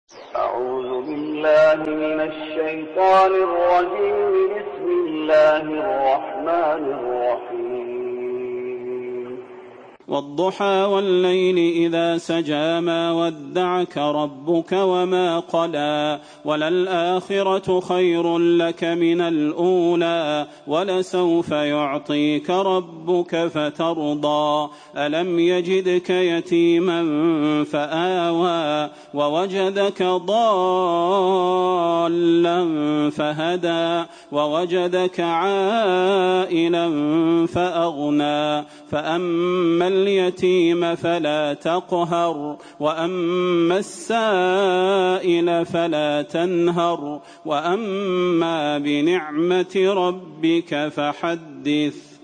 أعوذ بالله من الشيطان الرجيم. بسم الله الرحمن الرحيم. والضحى والليل إذا سجى ما ودعك ربك وما قلى وللآخرة خير لك من الأولى ولسوف يعطيك ربك فترضى ألم يجدك يتيما فآوى ووجدك ضالا فهدى ووجدك عائلا فأغنى فأما اليتيم فلا تقهر وأما السائل فلا تنهر وأما بنعمة ربك فحدث.